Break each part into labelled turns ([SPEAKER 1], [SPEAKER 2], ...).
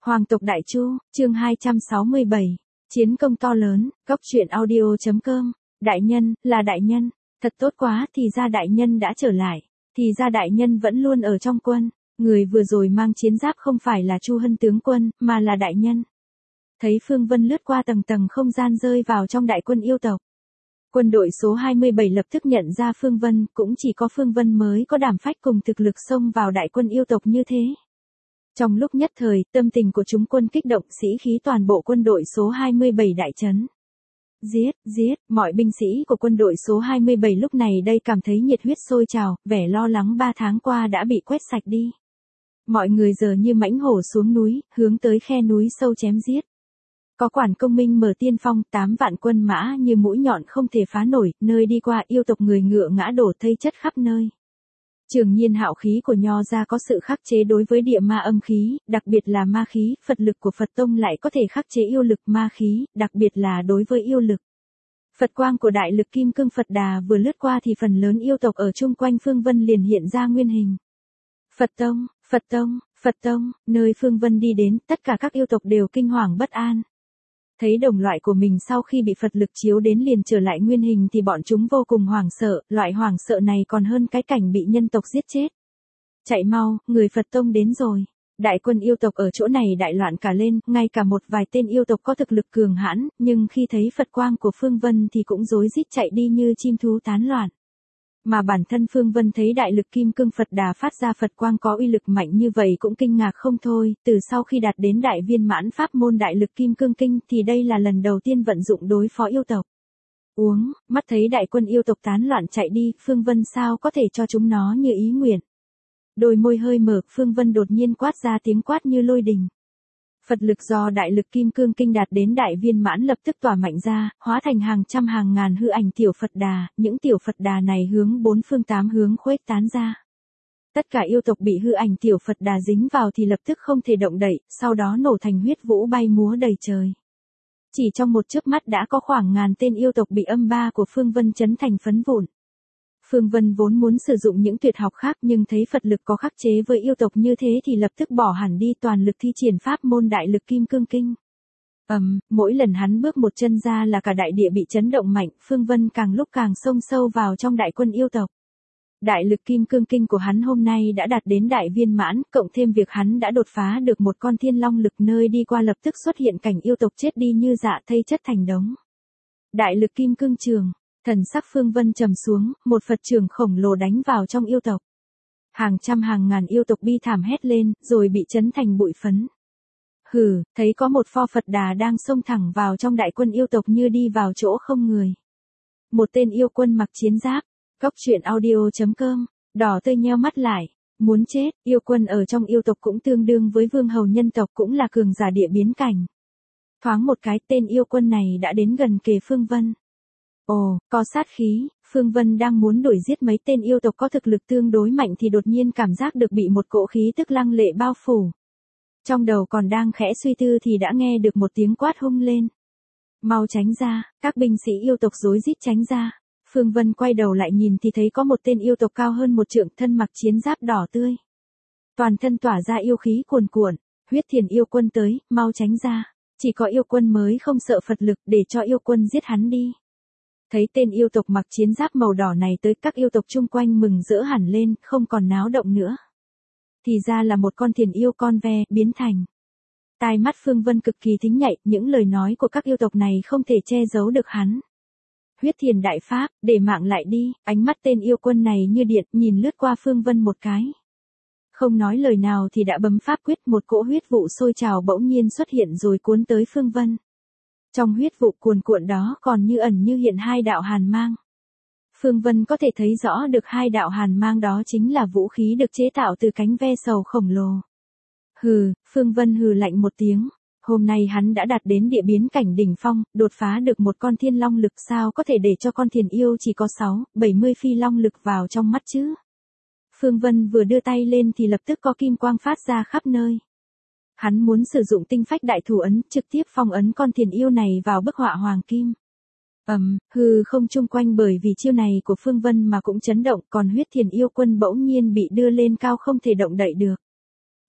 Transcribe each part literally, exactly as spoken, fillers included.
[SPEAKER 1] Hoàng tộc Đại Chu, chương hai trăm sáu mươi bảy, chiến công to lớn, góc truyện audio.com, đại nhân, là đại nhân, thật tốt quá, thì ra đại nhân đã trở lại, thì ra đại nhân vẫn luôn ở trong quân, người vừa rồi mang chiến giáp không phải là Chu Hân tướng quân, mà là đại nhân. Thấy Phương Vân lướt qua tầng tầng không gian rơi vào trong đại quân yêu tộc. Quân đội số hai mươi bảy lập tức nhận ra Phương Vân, cũng chỉ có Phương Vân mới có đảm phách cùng thực lực xông vào đại quân yêu tộc như thế. Trong lúc nhất thời, tâm tình của chúng quân kích động, sĩ khí toàn bộ quân đội số hai mươi bảy đại trấn. Giết, giết, mọi binh sĩ của quân đội số hai mươi bảy lúc này đây cảm thấy nhiệt huyết sôi trào, vẻ lo lắng ba tháng qua đã bị quét sạch đi. Mọi người giờ như mãnh hổ xuống núi, hướng tới khe núi sâu chém giết. Có quản công minh mở tiên phong, tám vạn quân mã như mũi nhọn không thể phá nổi, nơi đi qua yêu tộc người ngựa ngã đổ thây chất khắp nơi. Trường nhiên hạo khí của Nho gia có sự khắc chế đối với địa ma âm khí, đặc biệt là ma khí, Phật lực của Phật tông lại có thể khắc chế yêu lực ma khí, đặc biệt là đối với yêu lực. Phật quang của đại lực kim cương Phật Đà vừa lướt qua thì phần lớn yêu tộc ở chung quanh Phương Vân liền hiện ra nguyên hình. Phật tông, Phật tông, Phật tông, nơi Phương Vân đi đến, tất cả các yêu tộc đều kinh hoàng bất an. Thấy đồng loại của mình sau khi bị Phật lực chiếu đến liền trở lại nguyên hình thì bọn chúng vô cùng hoảng sợ, loại hoảng sợ này còn hơn cái cảnh bị nhân tộc giết chết. Chạy mau, người Phật tông đến rồi. Đại quân yêu tộc ở chỗ này đại loạn cả lên, ngay cả một vài tên yêu tộc có thực lực cường hãn, nhưng khi thấy Phật quang của Phương Vân thì cũng rối rít chạy đi như chim thú tán loạn. Mà bản thân Phương Vân thấy đại lực kim cương Phật Đà phát ra Phật quang có uy lực mạnh như vậy cũng kinh ngạc không thôi, từ sau khi đạt đến đại viên mãn pháp môn đại lực kim cương kinh thì đây là lần đầu tiên vận dụng đối phó yêu tộc. Uống, mắt thấy đại quân yêu tộc tán loạn chạy đi, Phương Vân sao có thể cho chúng nó như ý nguyện. Đôi môi hơi mở, Phương Vân đột nhiên quát ra tiếng quát như lôi đình. Phật lực do đại lực kim cương kinh đạt đến đại viên mãn lập tức tỏa mạnh ra, hóa thành hàng trăm hàng ngàn hư ảnh tiểu Phật Đà, những tiểu Phật Đà này hướng bốn phương tám hướng khuếch tán ra. Tất cả yêu tộc bị hư ảnh tiểu Phật Đà dính vào thì lập tức không thể động đậy, sau đó nổ thành huyết vũ bay múa đầy trời. Chỉ trong một chớp mắt đã có khoảng ngàn tên yêu tộc bị âm ba của Phương Vân chấn thành phấn vụn. Phương Vân vốn muốn sử dụng những tuyệt học khác nhưng thấy Phật lực có khắc chế với yêu tộc như thế thì lập tức bỏ hẳn đi toàn lực thi triển pháp môn đại lực kim cương kinh. Ầm, um, mỗi lần hắn bước một chân ra là cả đại địa bị chấn động mạnh, Phương Vân càng lúc càng xông sâu vào trong đại quân yêu tộc. Đại lực kim cương kinh của hắn hôm nay đã đạt đến đại viên mãn, cộng thêm việc hắn đã đột phá được một con thiên long lực, nơi đi qua lập tức xuất hiện cảnh yêu tộc chết đi như dạ thây chất thành đống. Đại lực kim cương trường. Thần sắc Phương Vân trầm xuống, một Phật trường khổng lồ đánh vào trong yêu tộc. Hàng trăm hàng ngàn yêu tộc bi thảm hét lên, rồi bị chấn thành bụi phấn. Hừ, thấy có một pho Phật Đà đang xông thẳng vào trong đại quân yêu tộc như đi vào chỗ không người. Một tên yêu quân mặc chiến giáp, góc truyện audio.com, đỏ tươi nheo mắt lại, muốn chết, yêu quân ở trong yêu tộc cũng tương đương với vương hầu nhân tộc, cũng là cường giả địa biến cảnh. Thoáng một cái tên yêu quân này đã đến gần kề Phương Vân. Ồ, có sát khí, Phương Vân đang muốn đuổi giết mấy tên yêu tộc có thực lực tương đối mạnh thì đột nhiên cảm giác được bị một cỗ khí tức lăng lệ bao phủ. Trong đầu còn đang khẽ suy tư thì đã nghe được một tiếng quát hung lên. Mau tránh ra, các binh sĩ yêu tộc rối rít tránh ra. Phương Vân quay đầu lại nhìn thì thấy có một tên yêu tộc cao hơn một trượng, thân mặc chiến giáp đỏ tươi. Toàn thân tỏa ra yêu khí cuồn cuộn, huyết thiền yêu quân tới, mau tránh ra. Chỉ có yêu quân mới không sợ Phật lực, để cho yêu quân giết hắn đi. Thấy tên yêu tộc mặc chiến giáp màu đỏ này tới, các yêu tộc chung quanh mừng rỡ hẳn lên, không còn náo động nữa. Thì ra là một con thiền yêu con ve, biến thành. Tai mắt Phương Vân cực kỳ thính nhạy, những lời nói của các yêu tộc này không thể che giấu được hắn. Huyết thiền đại pháp, để mạng lại đi, ánh mắt tên yêu quân này như điện, nhìn lướt qua Phương Vân một cái. Không nói lời nào thì đã bấm pháp quyết, một cỗ huyết vụ sôi trào bỗng nhiên xuất hiện rồi cuốn tới Phương Vân. Trong huyết vụ cuồn cuộn đó còn như ẩn như hiện hai đạo hàn mang. Phương Vân có thể thấy rõ được hai đạo hàn mang đó chính là vũ khí được chế tạo từ cánh ve sầu khổng lồ. Hừ, Phương Vân hừ lạnh một tiếng. Hôm nay hắn đã đạt đến địa biến cảnh đỉnh phong, đột phá được một con thiên long lực, sao có thể để cho con thiền yêu chỉ có sáu, bảy mươi phi long lực vào trong mắt chứ. Phương Vân vừa đưa tay lên thì lập tức có kim quang phát ra khắp nơi. Hắn muốn sử dụng tinh phách đại thủ ấn, trực tiếp phong ấn con thiền yêu này vào bức họa hoàng kim. Ầm, um, hư không chung quanh bởi vì chiêu này của Phương Vân mà cũng chấn động, còn huyết thiền yêu quân bỗng nhiên bị đưa lên cao không thể động đậy được.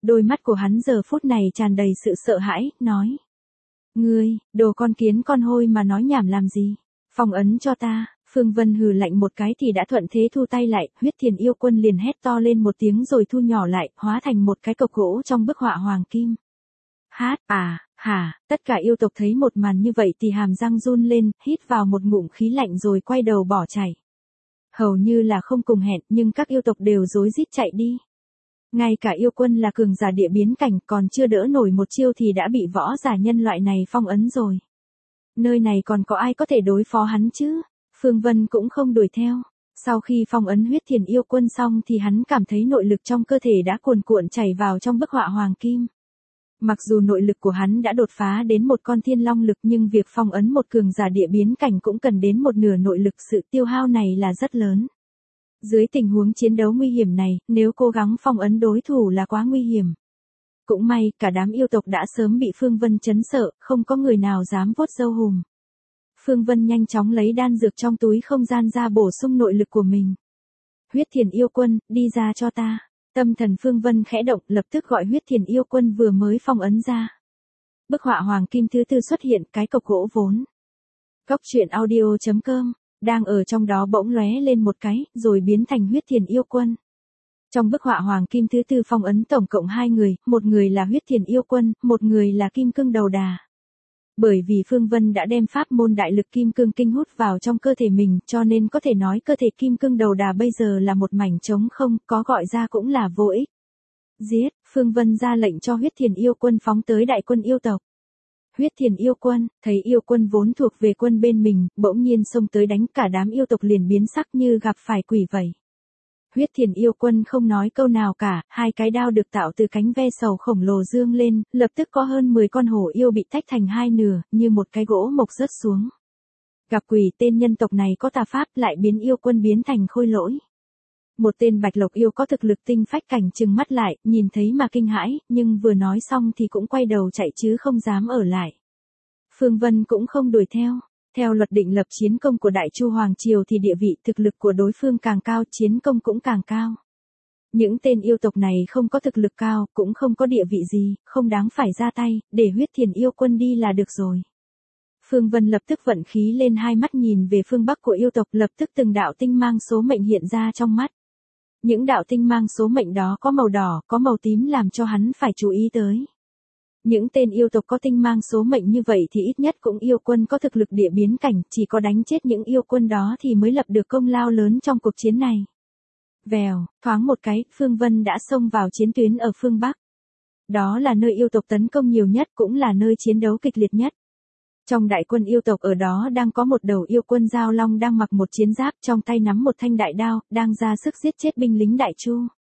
[SPEAKER 1] Đôi mắt của hắn giờ phút này tràn đầy sự sợ hãi, nói. Ngươi, đồ con kiến con hôi mà nói nhảm làm gì? Phong ấn cho ta. Phương Vân hừ lạnh một cái thì đã thuận thế thu tay lại, Huyết Thiền Yêu Quân liền hét to lên một tiếng rồi thu nhỏ lại, hóa thành một cái cọc gỗ trong bức họa hoàng kim. Hát, à, hả, tất cả yêu tộc thấy một màn như vậy thì hàm răng run lên, hít vào một ngụm khí lạnh rồi quay đầu bỏ chạy. Hầu như là không cùng hẹn nhưng các yêu tộc đều rối rít chạy đi. Ngay cả yêu quân là cường giả địa biến cảnh còn chưa đỡ nổi một chiêu thì đã bị võ giả nhân loại này phong ấn rồi. Nơi này còn có ai có thể đối phó hắn chứ? Phương Vân cũng không đuổi theo. Sau khi phong ấn Huyết Thiền Yêu Quân xong thì hắn cảm thấy nội lực trong cơ thể đã cuồn cuộn chảy vào trong bức họa hoàng kim. Mặc dù nội lực của hắn đã đột phá đến một con thiên long lực nhưng việc phong ấn một cường giả địa biến cảnh cũng cần đến một nửa nội lực, sự tiêu hao này là rất lớn. Dưới tình huống chiến đấu nguy hiểm này, nếu cố gắng phong ấn đối thủ là quá nguy hiểm. Cũng may, cả đám yêu tộc đã sớm bị Phương Vân trấn sợ, không có người nào dám vuốt râu hùm. Phương Vân nhanh chóng lấy đan dược trong túi không gian ra bổ sung nội lực của mình. Huyết Thiền Yêu Quân, đi ra cho ta. Tâm thần Phương Vân khẽ động, lập tức gọi Huyết Thiền Yêu Quân vừa mới phong ấn ra. Bức họa hoàng kim thứ tư xuất hiện, cái cọc gỗ vốn. Cóc truyện audio chấm com, đang ở trong đó bỗng lóe lên một cái, rồi biến thành Huyết Thiền Yêu Quân. Trong bức họa hoàng kim thứ tư phong ấn tổng cộng hai người, một người là Huyết Thiền Yêu Quân, một người là Kim Cương Đầu Đà. Bởi vì Phương Vân đã đem pháp môn đại lực kim cương kinh hút vào trong cơ thể mình, cho nên có thể nói cơ thể Kim Cương Đầu Đà bây giờ là một mảnh trống không, có gọi ra cũng là vô ích. Giết, Phương Vân ra lệnh cho Huyết Thiền Yêu Quân phóng tới đại quân yêu tộc. Huyết Thiền Yêu Quân, thấy yêu quân vốn thuộc về quân bên mình, bỗng nhiên xông tới đánh, cả đám yêu tộc liền biến sắc như gặp phải quỷ vậy. Huyết Thiền Yêu Quân không nói câu nào cả, hai cái đao được tạo từ cánh ve sầu khổng lồ dương lên, lập tức có hơn mười con hổ yêu bị tách thành hai nửa, như một cái gỗ mộc rớt xuống. Gặp quỷ, tên nhân tộc này có tà pháp lại biến yêu quân biến thành khôi lỗi. Một tên bạch lộc yêu có thực lực tinh phách cảnh trừng mắt lại, nhìn thấy mà kinh hãi, nhưng vừa nói xong thì cũng quay đầu chạy chứ không dám ở lại. Phương Vân cũng không đuổi theo. Theo luật định lập chiến công của Đại Chu Hoàng Triều thì địa vị thực lực của đối phương càng cao, chiến công cũng càng cao. Những tên yêu tộc này không có thực lực cao, cũng không có địa vị gì, không đáng phải ra tay, để Huyết Thiền Yêu Quân đi là được rồi. Phương Vân lập tức vận khí lên, hai mắt nhìn về phương bắc của yêu tộc, lập tức từng đạo tinh mang số mệnh hiện ra trong mắt. Những đạo tinh mang số mệnh đó có màu đỏ, có màu tím làm cho hắn phải chú ý tới. Những tên yêu tộc có tinh mang số mệnh như vậy thì ít nhất cũng yêu quân có thực lực địa biến cảnh, chỉ có đánh chết những yêu quân đó thì mới lập được công lao lớn trong cuộc chiến này. Vèo, thoáng một cái, Phương Vân đã xông vào chiến tuyến ở phương Bắc. Đó là nơi yêu tộc tấn công nhiều nhất, cũng là nơi chiến đấu kịch liệt nhất. Trong đại quân yêu tộc ở đó đang có một đầu yêu quân Giao Long đang mặc một chiến giáp, trong tay nắm một thanh đại đao, đang ra sức giết chết binh lính Đại Chu.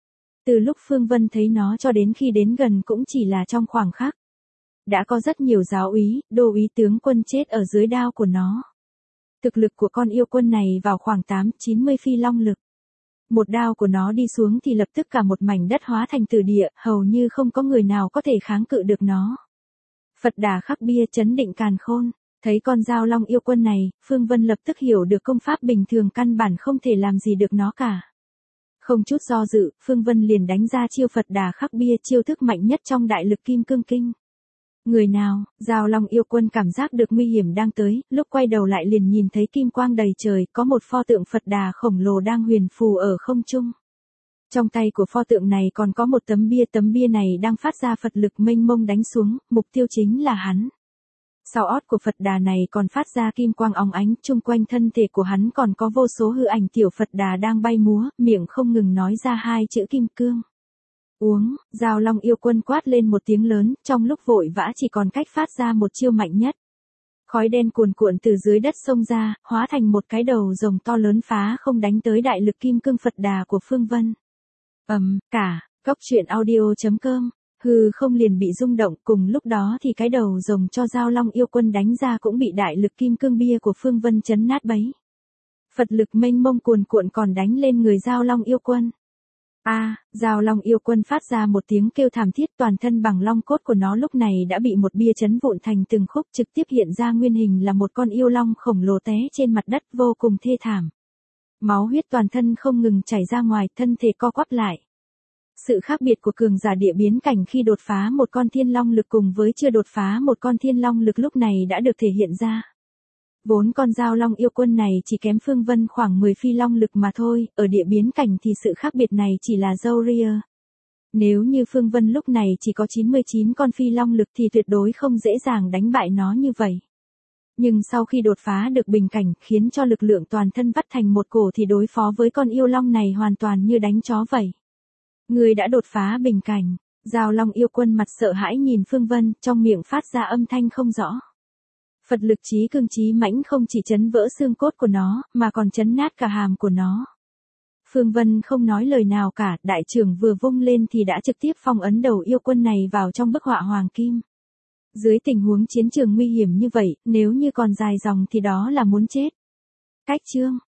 [SPEAKER 1] Từ lúc Phương Vân thấy nó cho đến khi đến gần cũng chỉ là trong khoảng khắc. Đã có rất nhiều giáo úy, đô úy tướng quân chết ở dưới đao của nó. Thực lực của con yêu quân này vào khoảng tám chín mươi phi long lực. Một đao của nó đi xuống thì lập tức cả một mảnh đất hóa thành tử địa, hầu như không có người nào có thể kháng cự được nó. Phật Đà khắc bia chấn định càn khôn, thấy con Giao Long yêu quân này, Phương Vân lập tức hiểu được công pháp bình thường căn bản không thể làm gì được nó cả. Không chút do dự, Phương Vân liền đánh ra chiêu Phật Đà khắc bia, chiêu thức mạnh nhất trong đại lực kim cương kinh. Người nào? Giao Long yêu quân cảm giác được nguy hiểm đang tới, lúc quay đầu lại liền nhìn thấy kim quang đầy trời, có một pho tượng Phật Đà khổng lồ đang huyền phù ở không trung. Trong tay của pho tượng này còn có một tấm bia, tấm bia này đang phát ra Phật lực mênh mông đánh xuống, mục tiêu chính là hắn. Sau ót của Phật Đà này còn phát ra kim quang óng ánh, chung quanh thân thể của hắn còn có vô số hư ảnh tiểu Phật Đà đang bay múa, miệng không ngừng nói ra hai chữ kim cương. Uống, Giao Long yêu quân quát lên một tiếng lớn, trong lúc vội vã chỉ còn cách phát ra một chiêu mạnh nhất. Khói đen cuồn cuộn từ dưới đất xông ra, hóa thành một cái đầu rồng to lớn phá không đánh tới đại lực kim cương Phật Đà của Phương Vân. Ầm, um, cả, cóc truyện audio chấm com, hư không liền bị rung động, cùng lúc đó thì cái đầu rồng cho Giao Long yêu quân đánh ra cũng bị đại lực kim cương bia của Phương Vân chấn nát bấy. Phật lực mênh mông cuồn cuộn còn đánh lên người Giao Long yêu quân. A, à, Giao Long yêu quân phát ra một tiếng kêu thảm thiết, toàn thân bằng long cốt của nó lúc này đã bị một bia chấn vụn thành từng khúc, trực tiếp hiện ra nguyên hình là một con yêu long khổng lồ té trên mặt đất, vô cùng thê thảm. Máu huyết toàn thân không ngừng chảy ra ngoài, thân thể co quắp lại. Sự khác biệt của cường giả địa biến cảnh khi đột phá một con thiên long lực cùng với chưa đột phá một con thiên long lực lúc này đã được thể hiện ra. Vốn con dao long yêu quân này chỉ kém Phương Vân khoảng mười phi long lực mà thôi, ở địa biến cảnh thì sự khác biệt này chỉ là dâu ria. Nếu như Phương Vân lúc này chỉ có chín mươi chín con phi long lực thì tuyệt đối không dễ dàng đánh bại nó như vậy. Nhưng sau khi đột phá được bình cảnh khiến cho lực lượng toàn thân vắt thành một cổ thì đối phó với con yêu long này hoàn toàn như đánh chó vậy. Người đã đột phá bình cảnh, dao long yêu quân mặt sợ hãi nhìn Phương Vân, trong miệng phát ra âm thanh không rõ. Phật lực chí cương chí mãnh không chỉ chấn vỡ xương cốt của nó, mà còn chấn nát cả hàm của nó. Phương Vân không nói lời nào cả, đại trưởng vừa vung lên thì đã trực tiếp phong ấn đầu yêu quân này vào trong bức họa hoàng kim. Dưới tình huống chiến trường nguy hiểm như vậy, nếu như còn dài dòng thì đó là muốn chết. Cách chương